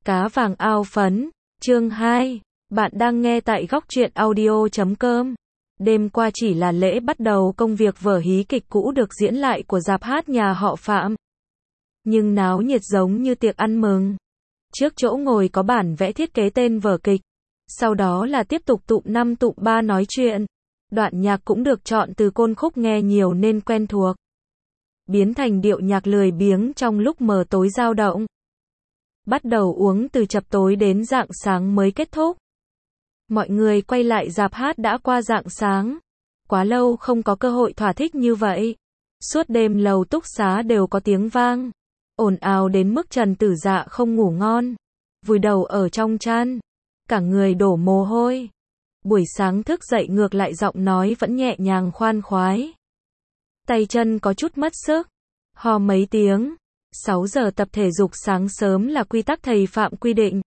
Cá vàng ao phấn, chương 2. Bạn đang nghe tại góc truyện audio.com. Đêm qua chỉ là lễ bắt đầu công việc vở hí kịch cũ được diễn lại của rạp hát nhà họ Phạm. Nhưng náo nhiệt giống như tiệc ăn mừng. Trước chỗ ngồi có bản vẽ thiết kế tên vở kịch. Sau đó là tiếp tục tụm 5 tụm 3 nói chuyện. Đoạn nhạc cũng được chọn từ côn khúc nghe nhiều nên quen thuộc. Biến thành điệu nhạc lười biếng trong lúc mờ tối dao động. Bắt đầu uống từ chập tối đến rạng sáng mới kết thúc. Mọi người quay lại rạp hát đã qua rạng sáng. Quá lâu không có cơ hội thỏa thích như vậy. Suốt đêm lầu túc xá đều có tiếng vang. Ồn ào đến mức Trần Tử Dạ không ngủ ngon. Vùi đầu ở trong chăn. Cả người đổ mồ hôi. Buổi sáng thức dậy ngược lại giọng nói vẫn nhẹ nhàng khoan khoái. Tay chân có chút mất sức. Ho mấy tiếng. 6 giờ tập thể dục sáng sớm là quy tắc thầy Phạm quy định.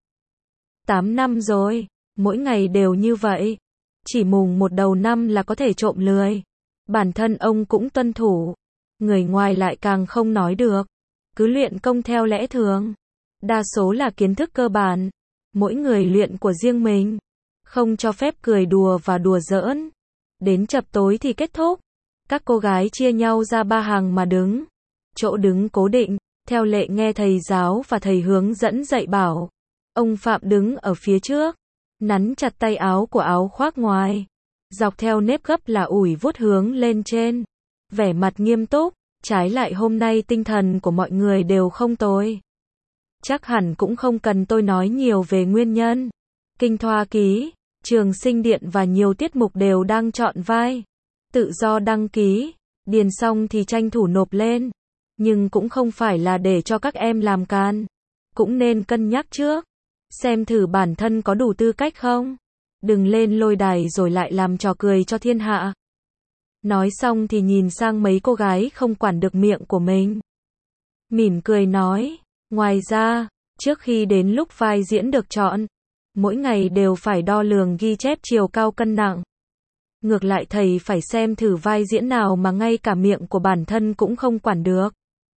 8 năm rồi, mỗi ngày đều như vậy. Chỉ mùng 1 đầu năm là có thể trộm lười. Bản thân ông cũng tuân thủ. Người ngoài lại càng không nói được. Cứ luyện công theo lẽ thường. Đa số là kiến thức cơ bản. Mỗi người luyện của riêng mình. Không cho phép cười đùa và đùa giỡn. Đến chập tối thì kết thúc. Các cô gái chia nhau ra 3 hàng mà đứng. Chỗ đứng cố định. Theo lệ nghe thầy giáo và thầy hướng dẫn dạy bảo. Ông Phạm đứng ở phía trước. Nắn chặt tay áo của áo khoác ngoài. Dọc theo nếp gấp là ủi vuốt hướng lên trên. Vẻ mặt nghiêm túc. Trái lại hôm nay tinh thần của mọi người đều không tồi. Chắc hẳn cũng không cần tôi nói nhiều về nguyên nhân. Kinh Thoa Ký, Trường Sinh Điện và nhiều tiết mục đều đang chọn vai. Tự do đăng ký. Điền xong thì tranh thủ nộp lên. Nhưng cũng không phải là để cho các em làm can. Cũng nên cân nhắc trước. Xem thử bản thân có đủ tư cách không. Đừng lên lôi đài rồi lại làm trò cười cho thiên hạ. Nói xong thì nhìn sang mấy cô gái không quản được miệng của mình. Mỉm cười nói. Ngoài ra, trước khi đến lúc vai diễn được chọn, mỗi ngày đều phải đo lường ghi chép chiều cao cân nặng. Ngược lại thầy phải xem thử vai diễn nào mà ngay cả miệng của bản thân cũng không quản được.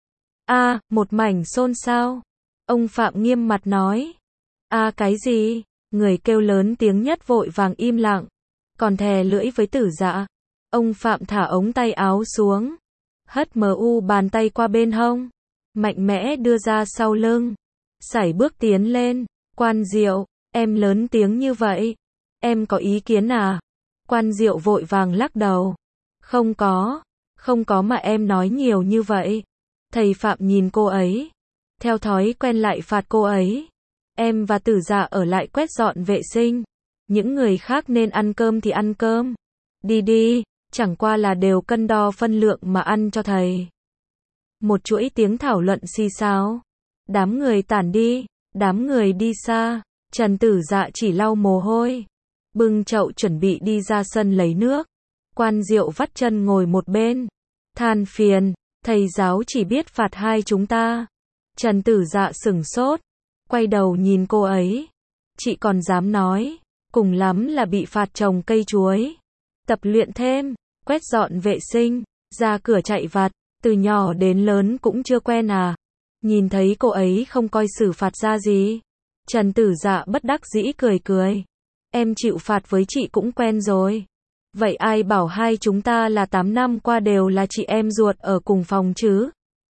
Một mảnh xôn xao. Ông Phạm nghiêm mặt nói. Cái gì? Người kêu lớn tiếng nhất vội vàng im lặng. Còn thè lưỡi với Tử Dạ. Ông Phạm thả ống tay áo xuống. Hất bàn tay qua bên hông. Mạnh mẽ đưa ra sau lưng. Sải bước tiến lên. Quan Diệu, em lớn tiếng như vậy. Em có ý kiến à? Quan Diệu vội vàng lắc đầu. Không có mà em nói nhiều như vậy. Thầy Phạm nhìn cô ấy. Theo thói quen lại phạt cô ấy. Em và Tử Dạ ở lại quét dọn vệ sinh. Những người khác nên ăn cơm thì ăn cơm. Đi, chẳng qua là đều cân đo phân lượng mà ăn cho thầy. Một chuỗi tiếng thảo luận xì xào. Đám người tản đi. Đám người đi xa. Trần Tử Dạ chỉ lau mồ hôi. Bưng chậu chuẩn bị đi ra sân lấy nước. Quan Diệu vắt chân ngồi một bên. Than phiền. Thầy giáo chỉ biết phạt hai chúng ta. Trần Tử Dạ sửng sốt. Quay đầu nhìn cô ấy. Chị còn dám nói. Cùng lắm là bị phạt trồng cây chuối. Tập luyện thêm. Quét dọn vệ sinh. Ra cửa chạy vặt. Từ nhỏ đến lớn cũng chưa quen à. Nhìn thấy cô ấy không coi xử phạt ra gì. Trần Tử Dạ bất đắc dĩ cười. Em chịu phạt với chị cũng quen rồi. Vậy ai bảo hai chúng ta là 8 năm qua đều là chị em ruột ở cùng phòng chứ?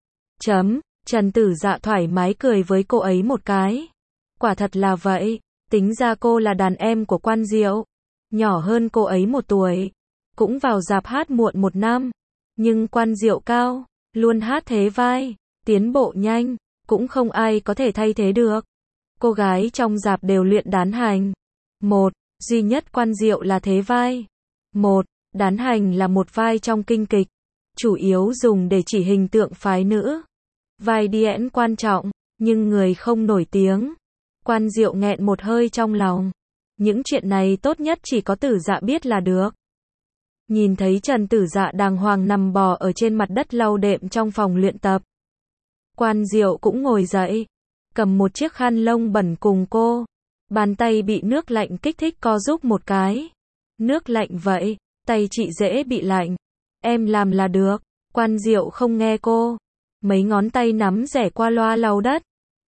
Trần Tử Dạ thoải mái cười với cô ấy một cái. Quả thật là vậy. Tính ra cô là đàn em của Quan Diệu. Nhỏ hơn cô ấy 1 tuổi. Cũng vào rạp hát muộn 1 năm. Nhưng Quan Diệu cao. Luôn hát thế vai. Tiến bộ nhanh. Cũng không ai có thể thay thế được. Cô gái trong rạp đều luyện đán hành. Duy nhất Quan Diệu là thế vai. Đán hành là một vai trong kinh kịch. Chủ yếu dùng để chỉ hình tượng phái nữ. Vai điển quan trọng, nhưng người không nổi tiếng. Quan Diệu nghẹn một hơi trong lòng. Những chuyện này tốt nhất chỉ có Tử Dạ biết là được. Nhìn thấy Trần Tử Dạ đàng hoàng nằm bò ở trên mặt đất lau đệm trong phòng luyện tập. Quan Diệu cũng ngồi dậy. Cầm một chiếc khăn lông bẩn cùng cô. Bàn tay bị nước lạnh kích thích co rúm một cái. Nước lạnh vậy, tay chị dễ bị lạnh. Em làm là được. Quan Diệu không nghe cô. Mấy ngón tay nắm rẻ qua loa lau đất.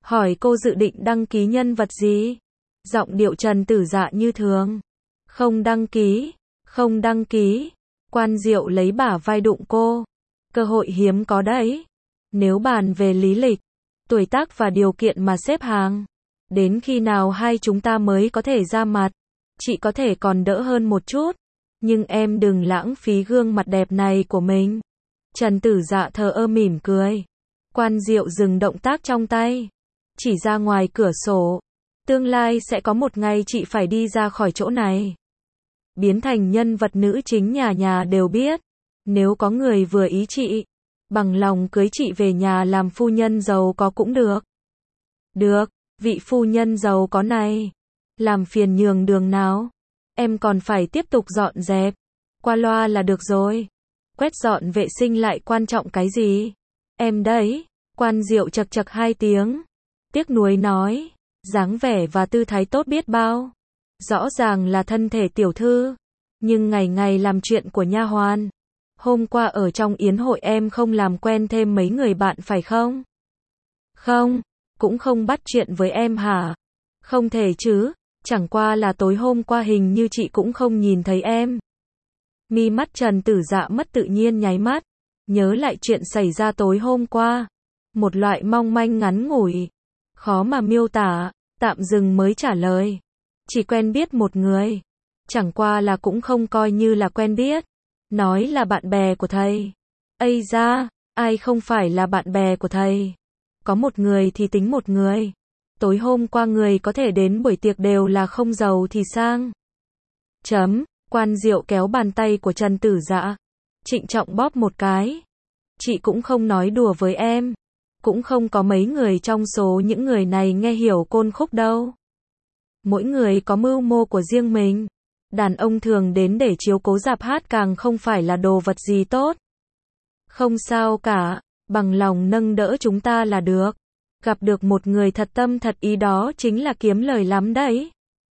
hỏi cô dự định đăng ký nhân vật gì. Giọng điệu Trần Tử Dạ như thường. Không đăng ký, không đăng ký. Quan Diệu lấy bả vai đụng cô. Cơ hội hiếm có đấy. Nếu bàn về lý lịch, tuổi tác và điều kiện mà xếp hàng, đến khi nào hai chúng ta mới có thể ra mặt? Chị có thể còn đỡ hơn một chút, nhưng em đừng lãng phí gương mặt đẹp này của mình. Trần Tử Dạ thờ ơ mỉm cười. Quan Diệu dừng động tác trong tay, chỉ ra ngoài cửa sổ. Tương lai sẽ có một ngày chị phải đi ra khỏi chỗ này, biến thành nhân vật nữ chính nhà nhà đều biết. Nếu có người vừa ý chị, bằng lòng cưới chị về nhà làm phu nhân giàu có cũng được. Được, vị phu nhân giàu có này, làm phiền nhường đường nào. Em còn phải tiếp tục dọn dẹp. Qua loa là được rồi. Quét dọn vệ sinh lại quan trọng cái gì? Em đấy. Quan Diệu chật chật hai tiếng. Tiếc nuối nói. Dáng vẻ và tư thái tốt biết bao. Rõ ràng là thân thể tiểu thư, nhưng ngày ngày làm chuyện của nha hoàn. Hôm qua ở trong yến hội em không làm quen thêm mấy người bạn phải không? Không, cũng không bắt chuyện với em hả? Không thể chứ, chẳng qua là tối hôm qua hình như chị cũng không nhìn thấy em. Mi mắt Trần Tử Dạ mất tự nhiên nháy mắt, nhớ lại chuyện xảy ra tối hôm qua. Một loại mong manh ngắn ngủi, khó mà miêu tả, tạm dừng mới trả lời. Chỉ quen biết một người, chẳng qua là cũng không coi như là quen biết. Nói là bạn bè của thầy. Ây da, ai không phải là bạn bè của thầy? Có một người thì tính một người. Tối hôm qua người có thể đến buổi tiệc đều là không giàu thì sang. Quan Diệu kéo bàn tay của Trần Tử Dạ, trịnh trọng bóp một cái. Chị cũng không nói đùa với em. Cũng không có mấy người trong số những người này nghe hiểu côn khúc đâu. Mỗi người có mưu mô của riêng mình. Đàn ông thường đến để chiếu cố rạp hát càng không phải là đồ vật gì tốt. Không sao cả, bằng lòng nâng đỡ chúng ta là được. Gặp được một người thật tâm thật ý đó chính là kiếm lời lắm đấy.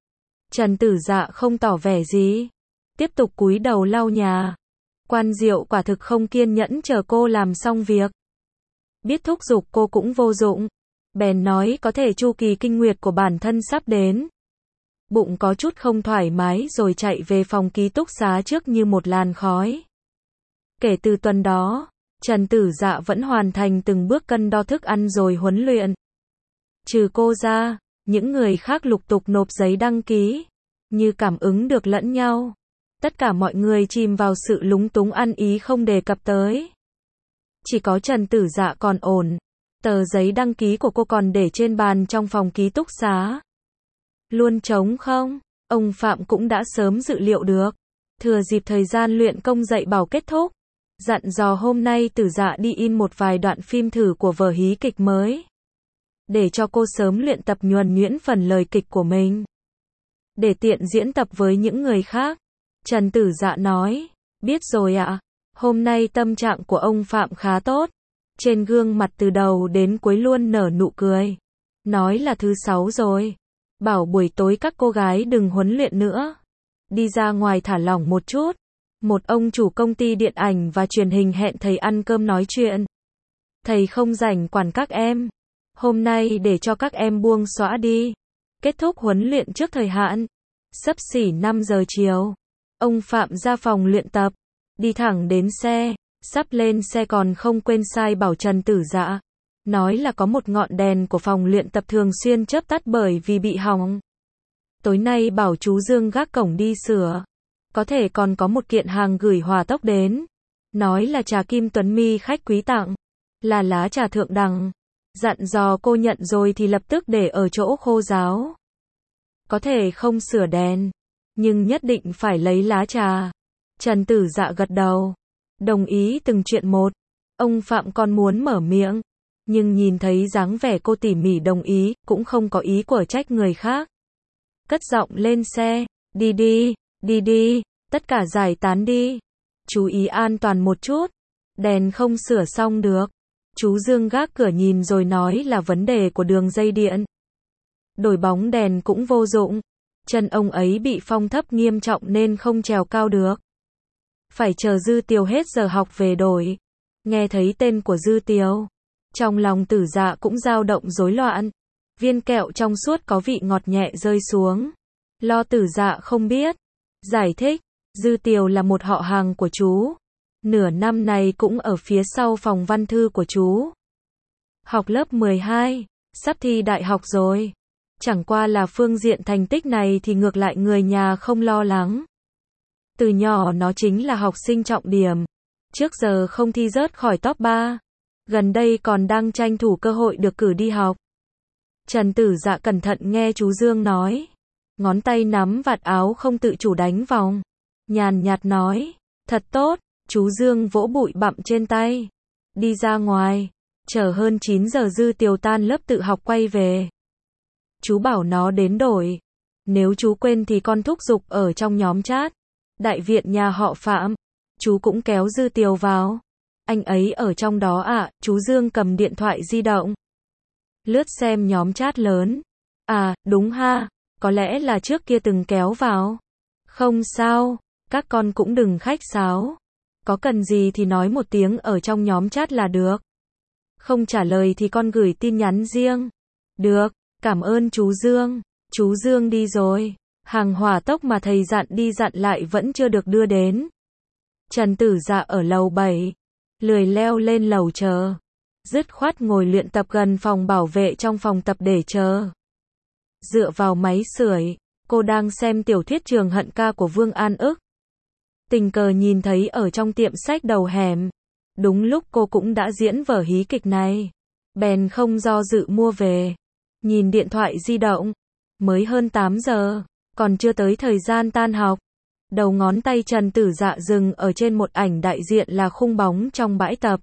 Trần Tử Dạ không tỏ vẻ gì, tiếp tục cúi đầu lau nhà. Quan Diệu quả thực không kiên nhẫn chờ cô làm xong việc. Biết thúc giục cô cũng vô dụng, bèn nói có thể chu kỳ kinh nguyệt của bản thân sắp đến. Bụng có chút không thoải mái rồi chạy về phòng ký túc xá trước như một làn khói. Kể từ tuần đó, Trần Tử Dạ vẫn hoàn thành từng bước cân đo thức ăn rồi huấn luyện. Trừ cô ra, những người khác lục tục nộp giấy đăng ký, như cảm ứng được lẫn nhau. Tất cả mọi người chìm vào sự lúng túng ăn ý không đề cập tới. Chỉ có Trần Tử Dạ còn ổn. Tờ giấy đăng ký của cô còn để trên bàn trong phòng ký túc xá. Luôn trống không? Ông Phạm cũng đã sớm dự liệu được. Thừa dịp thời gian luyện công dạy bảo kết thúc, dặn dò hôm nay Tử Dạ đi in một vài đoạn phim thử của vở hí kịch mới, để cho cô sớm luyện tập nhuần nhuyễn phần lời kịch của mình, để tiện diễn tập với những người khác. Trần Tử Dạ nói, biết rồi ạ. Hôm nay tâm trạng của ông Phạm khá tốt. Trên gương mặt từ đầu đến cuối luôn nở nụ cười. Nói là thứ 6 rồi. Bảo buổi tối các cô gái đừng huấn luyện nữa. Đi ra ngoài thả lỏng một chút. Một ông chủ công ty điện ảnh và truyền hình hẹn thầy ăn cơm nói chuyện. Thầy không rảnh quản các em. Hôm nay để cho các em buông xõa đi. Kết thúc huấn luyện trước thời hạn. Xấp xỉ 5 giờ chiều. Ông Phạm ra phòng luyện tập. Đi thẳng đến xe. Sắp lên xe còn không quên sai bảo Trần Tử Dạ. Nói là có một ngọn đèn của phòng luyện tập thường xuyên chớp tắt bởi vì bị hỏng. Tối nay bảo chú Dương gác cổng đi sửa. Có thể còn có một kiện hàng gửi hỏa tốc đến. Nói là trà Kim Tuấn Mi khách quý tặng. Là lá trà thượng đẳng. Dặn dò cô nhận rồi thì lập tức để ở chỗ khô ráo. Có thể không sửa đèn, nhưng nhất định phải lấy lá trà. Trần Tử Dạ gật đầu. Đồng ý từng chuyện một. Ông Phạm còn muốn mở miệng, nhưng nhìn thấy dáng vẻ cô tỉ mỉ đồng ý, cũng không có ý của trách người khác. Cất giọng lên xe. Đi đi, đi đi, tất cả giải tán đi. Chú ý an toàn một chút. Đèn không sửa xong được. Chú Dương gác cửa nhìn rồi nói là vấn đề của đường dây điện. Đổi bóng đèn cũng vô dụng. Chân ông ấy bị phong thấp nghiêm trọng nên không trèo cao được. Phải chờ Dư Tiều hết giờ học về đổi. Nghe thấy tên của Dư Tiều, trong lòng Tử Dạ cũng dao động rối loạn. viên kẹo trong suốt có vị ngọt nhẹ rơi xuống. Lo Tử Dạ không biết. Giải thích, Dư Tiều là một họ hàng của chú. Nửa năm này cũng ở phía sau phòng văn thư của chú. Học lớp 12, sắp thi đại học rồi. Chẳng qua là phương diện thành tích này thì ngược lại người nhà không lo lắng. Từ nhỏ nó chính là học sinh trọng điểm. Trước giờ không thi rớt khỏi top 3. Gần đây còn đang tranh thủ cơ hội được cử đi học. Trần Tử Dạ cẩn thận nghe chú Dương nói. Ngón tay nắm vạt áo không tự chủ đánh vòng. Nhàn nhạt nói, thật tốt. Chú Dương vỗ bụi bặm trên tay. Đi ra ngoài. Chờ hơn 9 giờ Dư Tiều tan lớp tự học quay về. Chú bảo nó đến đổi. Nếu chú quên thì con thúc giục ở trong nhóm chat. Đại viện nhà họ Phạm. Chú cũng kéo Dư Tiều vào. Anh ấy ở trong đó ạ. Chú Dương cầm điện thoại di động. Lướt xem nhóm chat lớn. À, đúng ha. Có lẽ là trước kia từng kéo vào. Không sao. Các con cũng đừng khách sáo. Có cần gì thì nói một tiếng ở trong nhóm chat là được. Không trả lời thì con gửi tin nhắn riêng. Được, cảm ơn chú Dương. Chú Dương đi rồi. Hàng hỏa tốc mà thầy dặn đi dặn lại vẫn chưa được đưa đến. Trần Tử Dạ ở lầu 7. Lười leo lên lầu chờ. Dứt khoát ngồi luyện tập gần phòng bảo vệ trong phòng tập để chờ. Dựa vào máy sưởi, cô đang xem tiểu thuyết Trường Hận Ca của Vương An Ức. Tình cờ nhìn thấy ở trong tiệm sách đầu hẻm. Đúng lúc cô cũng đã diễn vở hí kịch này. Bèn không do dự mua về. Nhìn điện thoại di động. Mới hơn 8 giờ. Còn chưa tới thời gian tan học. Đầu ngón tay Trần Tử Dạ dừng ở trên một ảnh đại diện là khung bóng trong bãi tập.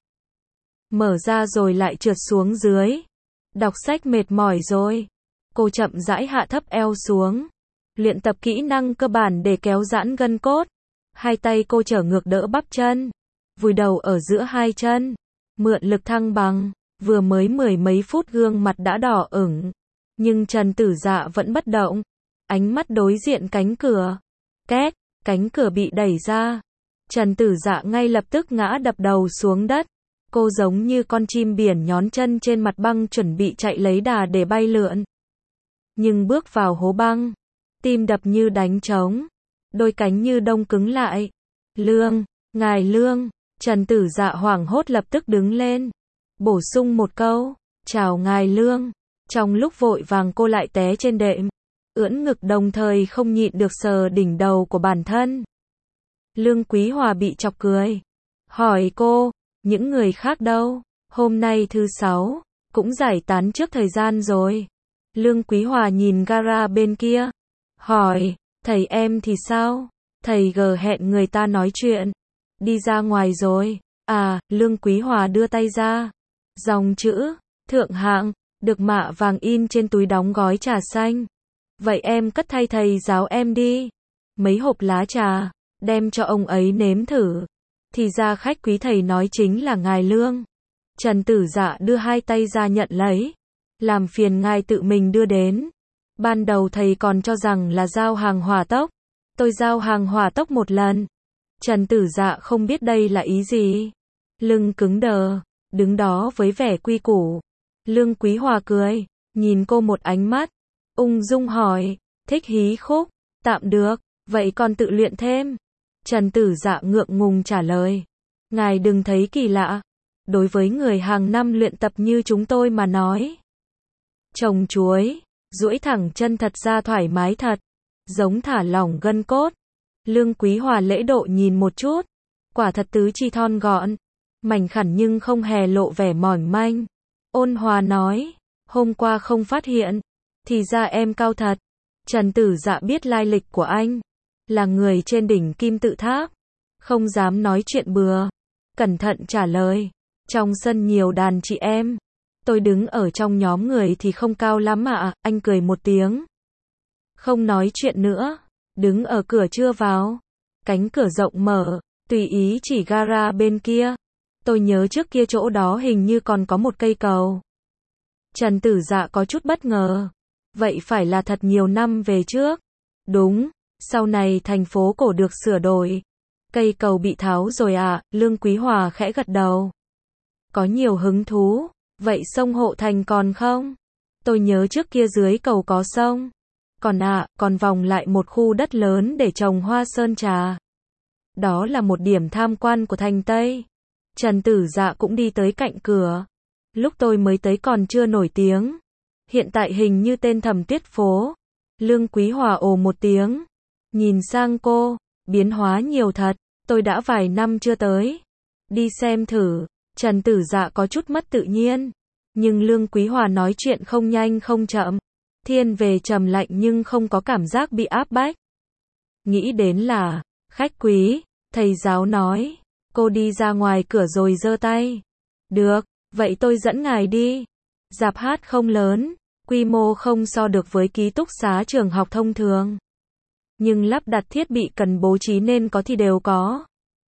Mở ra rồi lại trượt xuống dưới. Đọc sách mệt mỏi rồi. Cô chậm rãi hạ thấp eo xuống. Luyện tập kỹ năng cơ bản để kéo giãn gân cốt. Hai tay cô trở ngược đỡ bắp chân. Vùi đầu ở giữa hai chân. Mượn lực thăng bằng. Vừa mới 10 mấy phút gương mặt đã đỏ ửng. Nhưng Trần Tử Dạ vẫn bất động. Ánh mắt đối diện cánh cửa. Két, cánh cửa bị đẩy ra. Trần Tử Dạ ngay lập tức ngã đập đầu xuống đất. Cô giống như con chim biển nhón chân trên mặt băng chuẩn bị chạy lấy đà để bay lượn. Nhưng bước vào hố băng. Tim đập như đánh trống. Đôi cánh như đông cứng lại. Lương, ngài Lương. Trần Tử Dạ hoảng hốt lập tức đứng lên. Bổ sung một câu. Chào ngài Lương. Trong lúc vội vàng cô lại té trên đệm. Ưỡn ngực đồng thời không nhịn được sờ đỉnh đầu của bản thân. Lương Quý Hòa bị chọc cười. Hỏi cô, những người khác đâu? Hôm nay thứ 6, cũng giải tán trước thời gian rồi. Lương Quý Hòa nhìn gara bên kia. Hỏi, thầy em thì sao? Thầy G hẹn người ta nói chuyện. Đi ra ngoài rồi. À, Lương Quý Hòa đưa tay ra. Dòng chữ, thượng hạng, được mạ vàng in trên túi đóng gói trà xanh. Vậy em cất thay thầy giáo em đi. Mấy hộp lá trà, đem cho ông ấy nếm thử. Thì ra khách quý thầy nói chính là ngài Lương. Trần Tử Dạ đưa hai tay ra nhận lấy. Làm phiền ngài tự mình đưa đến. Ban đầu thầy còn cho rằng là giao hàng hỏa tốc. Tôi giao hàng hỏa tốc một lần. Trần Tử Dạ không biết đây là ý gì. Lưng cứng đờ, đứng đó với vẻ quy củ. Lương Quý Hòa cười, nhìn cô một ánh mắt. Ung dung hỏi, thích hí khúc? Tạm được, vậy còn tự luyện thêm. Trần Tử Dạ ngượng ngùng trả lời. Ngài đừng thấy kỳ lạ. Đối với người hàng năm luyện tập như chúng tôi mà nói. Trồng chuối, duỗi thẳng chân thật ra thoải mái thật. Giống thả lỏng gân cốt. Lương Quý Hòa lễ độ nhìn một chút. Quả thật tứ chi thon gọn. Mảnh khảnh nhưng không hề lộ vẻ mỏng manh. Ôn hòa nói, hôm qua không phát hiện. Thì ra em cao thật. Trần Tử Dạ biết lai lịch của anh. Là người trên đỉnh kim tự tháp. Không dám nói chuyện bừa. Cẩn thận trả lời. Trong sân nhiều đàn chị em. Tôi đứng ở trong nhóm người thì không cao lắm ạ. Anh cười một tiếng. Không nói chuyện nữa. Đứng ở cửa chưa vào. Cánh cửa rộng mở. Tùy ý chỉ gara bên kia. Tôi nhớ trước kia chỗ đó hình như còn có một cây cầu. Trần Tử Dạ có chút bất ngờ. Vậy phải là thật nhiều năm về trước. Đúng, sau này thành phố cổ được sửa đổi. Cây cầu bị tháo rồi à, Lương Quý Hòa khẽ gật đầu. Có nhiều hứng thú, vậy sông Hộ Thành còn không? Tôi nhớ trước kia dưới cầu có sông. Còn vòng lại một khu đất lớn để trồng hoa sơn trà. Đó là một điểm tham quan của thành Tây. Trần Tử Dạ cũng đi tới cạnh cửa. Lúc tôi mới tới còn chưa nổi tiếng. Hiện tại hình như tên Thẩm Tuyết phố. Lương Quý Hòa ồ một tiếng. Nhìn sang cô, biến hóa nhiều thật, tôi đã vài năm chưa tới. Đi xem thử. Trần Tử Dạ có chút mất tự nhiên. Nhưng Lương Quý Hòa nói chuyện không nhanh không chậm. Thiên về trầm lạnh nhưng không có cảm giác bị áp bách. Nghĩ đến là, khách quý, thầy giáo nói. Cô đi ra ngoài cửa rồi giơ tay. Được, vậy tôi dẫn ngài đi. Rạp hát không lớn, quy mô không so được với ký túc xá trường học thông thường. Nhưng lắp đặt thiết bị cần bố trí nên có thì đều có.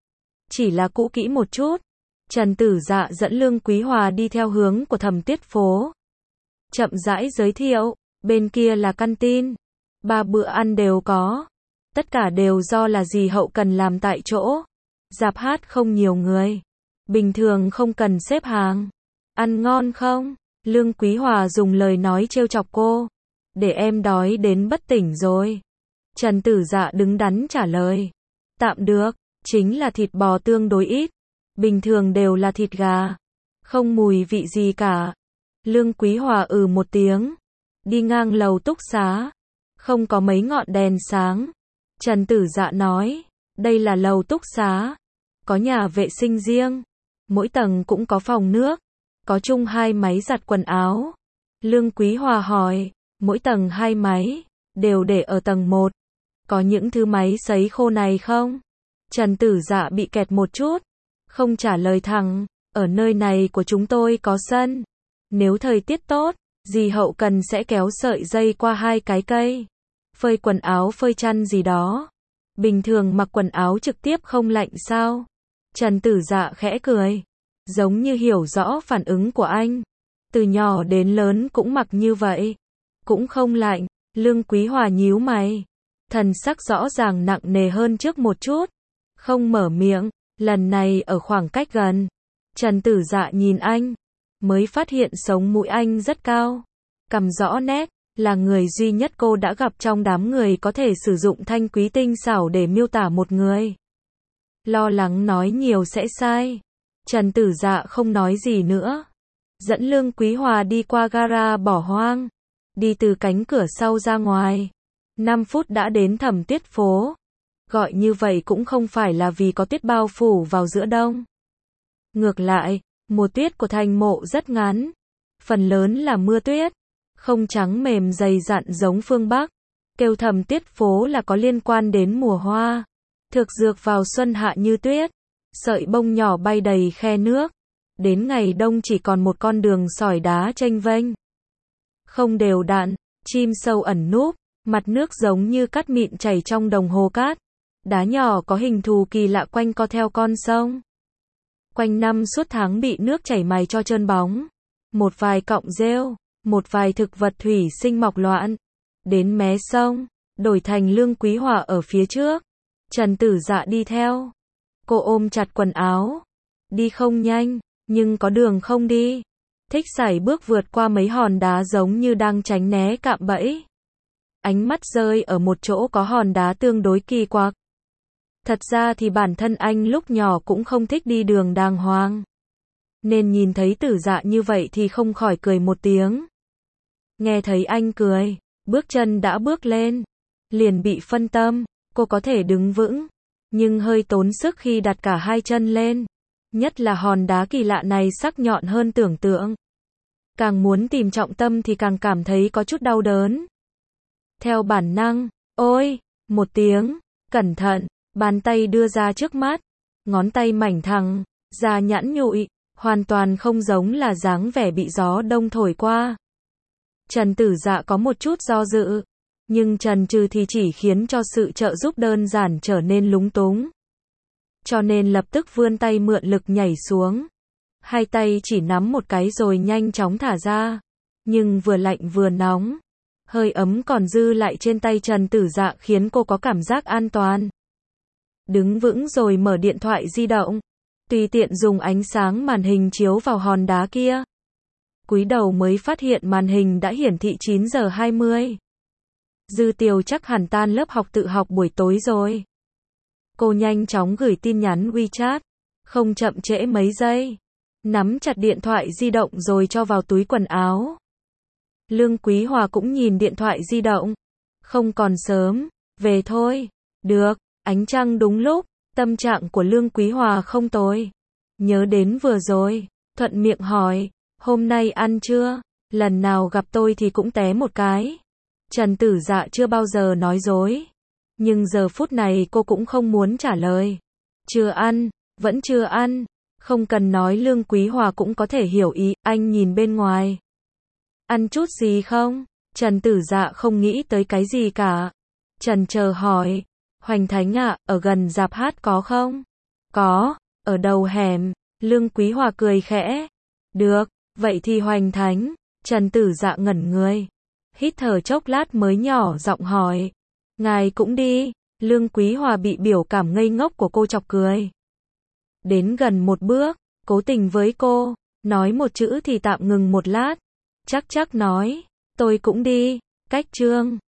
Chỉ là cũ kỹ một chút. Trần Tử Dạ dẫn Lương Quý Hòa đi theo hướng của Thẩm Tuyết phố. Chậm rãi giới thiệu, bên kia là căn tin. 3 bữa ăn đều có. Tất cả đều do là dì Hậu cần làm tại chỗ. Rạp hát không nhiều người. Bình thường không cần xếp hàng. Ăn ngon không? Lương Quý Hòa dùng lời nói trêu chọc cô. Để em đói đến bất tỉnh rồi. Trần Tử Dạ đứng đắn trả lời. Tạm được, chính là thịt bò tương đối ít. Bình thường đều là thịt gà. Không mùi vị gì cả. Lương Quý Hòa một tiếng. Đi ngang lầu túc xá. Không có mấy ngọn đèn sáng. Trần Tử Dạ nói. Đây là lầu túc xá. Có nhà vệ sinh riêng. Mỗi tầng cũng có phòng nước. Có chung 2 máy giặt quần áo. Lương Quý Hòa hỏi. Mỗi tầng 2 máy. Đều để ở tầng 1. Có những thứ máy sấy khô này không? Trần Tử Dạ bị kẹt một chút. Không trả lời thẳng. Ở nơi này của chúng tôi có sân. Nếu thời tiết tốt, dì Hậu cần sẽ kéo sợi dây qua 2 cái cây. Phơi quần áo phơi chăn gì đó. Bình thường mặc quần áo trực tiếp không lạnh sao? Trần Tử Dạ khẽ cười. Giống như hiểu rõ phản ứng của anh. Từ nhỏ đến lớn cũng mặc như vậy. Cũng không lạnh. Lương Quý Hòa nhíu mày. Thần sắc rõ ràng nặng nề hơn trước một chút. Không mở miệng. Lần này ở khoảng cách gần. Trần Tử Dạ nhìn anh. Mới phát hiện sống mũi anh rất cao. Cằm rõ nét. Là người duy nhất cô đã gặp trong đám người có thể sử dụng thanh quý tinh xảo để miêu tả một người. Lo lắng nói nhiều sẽ sai. Trần Tử Dạ không nói gì nữa. Dẫn Lương Quý Hòa đi qua gara bỏ hoang. Đi từ cánh cửa sau ra ngoài. 5 phút đã đến Thẩm Tuyết phố. Gọi như vậy cũng không phải là vì có tuyết bao phủ vào giữa đông. Ngược lại, mùa tuyết của thành mộ rất ngắn. Phần lớn là mưa tuyết. Không trắng mềm dày dặn giống phương Bắc. Kêu Thẩm Tuyết phố là có liên quan đến mùa hoa. Thực dược vào xuân hạ như tuyết. Sợi bông nhỏ bay đầy khe nước. Đến ngày đông chỉ còn một con đường sỏi đá chênh vênh. Không đều đặn, chim sâu ẩn núp. Mặt nước giống như cát mịn chảy trong đồng hồ cát. Đá nhỏ có hình thù kỳ lạ quanh co theo con sông. Quanh năm suốt tháng bị nước chảy mài cho trơn bóng. Một vài cọng rêu, một vài thực vật thủy sinh mọc loạn. Đến mé sông, đổi thành Lương Quý Hòa ở phía trước. Trần Tử Dạ đi theo. Cô ôm chặt quần áo. Đi không nhanh, nhưng có đường không đi. Thích sải bước vượt qua mấy hòn đá giống như đang tránh né cạm bẫy. Ánh mắt rơi ở một chỗ có hòn đá tương đối kỳ quặc. Thật ra thì bản thân anh lúc nhỏ cũng không thích đi đường đàng hoàng. Nên nhìn thấy Tử Dạ như vậy thì không khỏi cười một tiếng. Nghe thấy anh cười, bước chân đã bước lên. Liền bị phân tâm, cô có thể đứng vững. Nhưng hơi tốn sức khi đặt cả 2 chân lên. Nhất là hòn đá kỳ lạ này sắc nhọn hơn tưởng tượng. Càng muốn tìm trọng tâm thì càng cảm thấy có chút đau đớn. Theo bản năng, ôi, một tiếng, cẩn thận, bàn tay đưa ra trước mắt. Ngón tay mảnh thẳng, da nhẵn nhụi, hoàn toàn không giống là dáng vẻ bị gió đông thổi qua. Trần Tử Dạ có một chút do dự. Nhưng chần chừ thì chỉ khiến cho sự trợ giúp đơn giản trở nên lúng túng. Cho nên lập tức vươn tay mượn lực nhảy xuống. 2 tay chỉ nắm một cái rồi nhanh chóng thả ra. Nhưng vừa lạnh vừa nóng. Hơi ấm còn dư lại trên tay Trần Tử Dạ khiến cô có cảm giác an toàn. Đứng vững rồi mở điện thoại di động. Tùy tiện dùng ánh sáng màn hình chiếu vào hòn đá kia. Cúi đầu mới phát hiện màn hình đã hiển thị 9 giờ 20. Dư Tiều chắc hẳn tan lớp học tự học buổi tối rồi. Cô nhanh chóng gửi tin nhắn WeChat, không chậm trễ mấy giây. Nắm chặt điện thoại di động rồi cho vào túi quần áo. Lương Quý Hòa cũng nhìn điện thoại di động. Không còn sớm, về thôi. Được, ánh trăng đúng lúc, tâm trạng của Lương Quý Hòa không tồi. Nhớ đến vừa rồi, thuận miệng hỏi, hôm nay ăn chưa? Lần nào gặp tôi thì cũng té một cái. Trần Tử Dạ chưa bao giờ nói dối. Nhưng giờ phút này cô cũng không muốn trả lời. Chưa ăn, vẫn chưa ăn. Không cần nói Lương Quý Hòa cũng có thể hiểu ý, anh nhìn bên ngoài. Ăn chút gì không? Trần Tử Dạ không nghĩ tới cái gì cả. Trần chờ hỏi, Hoành Thánh ạ, ở gần rạp hát có không? Có, ở đầu hẻm. Lương Quý Hòa cười khẽ. Được, vậy thì Hoành Thánh. Trần Tử Dạ ngẩn người. Hít thở chốc lát mới nhỏ giọng hỏi. Ngài cũng đi. Lương Quý Hòa bị biểu cảm ngây ngốc của cô chọc cười. Đến gần một bước, cố tình với cô, nói một chữ thì tạm ngừng một lát. Chắc nói, tôi cũng đi. Cách Trương